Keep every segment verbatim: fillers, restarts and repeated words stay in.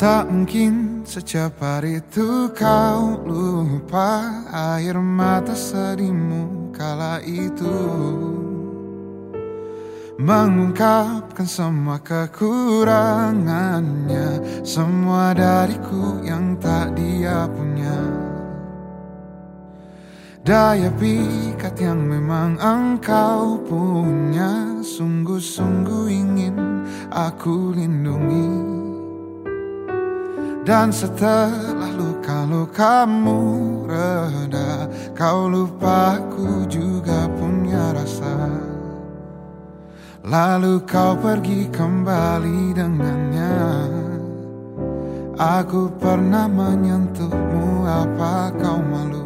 Tak mungkin secepat itu kau lupa air mata sedihmu kala itu, mengungkapkan semua kekurangannya, semua dariku yang tak dia punya. Daya pikat yang memang engkau punya, sungguh-sungguh ingin aku lindungi. Dan setelah luka-lukamu reda, kau lupa aku juga punya rasa. Lalu kau pergi kembali dengannya. Aku pernah menyentuhmu, apa kau malu?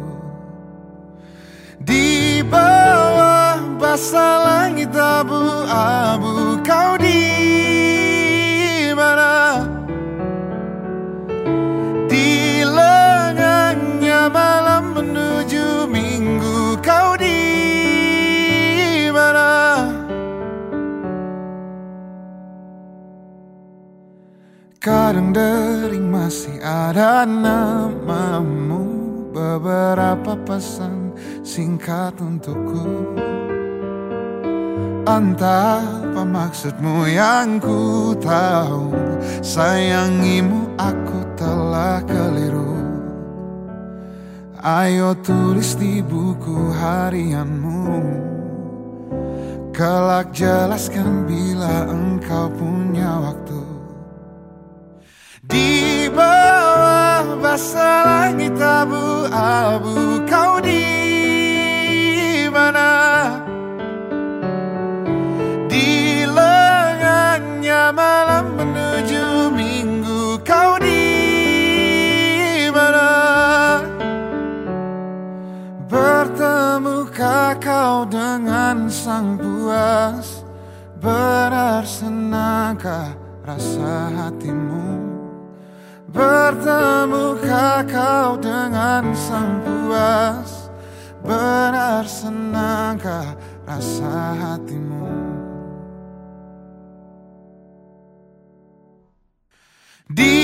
Di bawah basah langit abu-abu, kau di mana? Di lengannya malam menuju minggu, kau di mana? Kadang dering masih ada namamu, beberapa pesan singkat untukku. Entah apa maksudmu yang ku tahu, sayangimu aku telah keliru. Ayo tulis di buku harianmu, kelak jelaskan bila engkau punya waktu. Di bawah basah langit abu-abu, kau di mana? Di lengannya malam menuju minggu, kau di mana? Bertemukah kau dengan sang puas? Benar senangkah rasa hatimu? Bertemukah kau dengan sang puas? Benar senangkah rasa hatimu? Di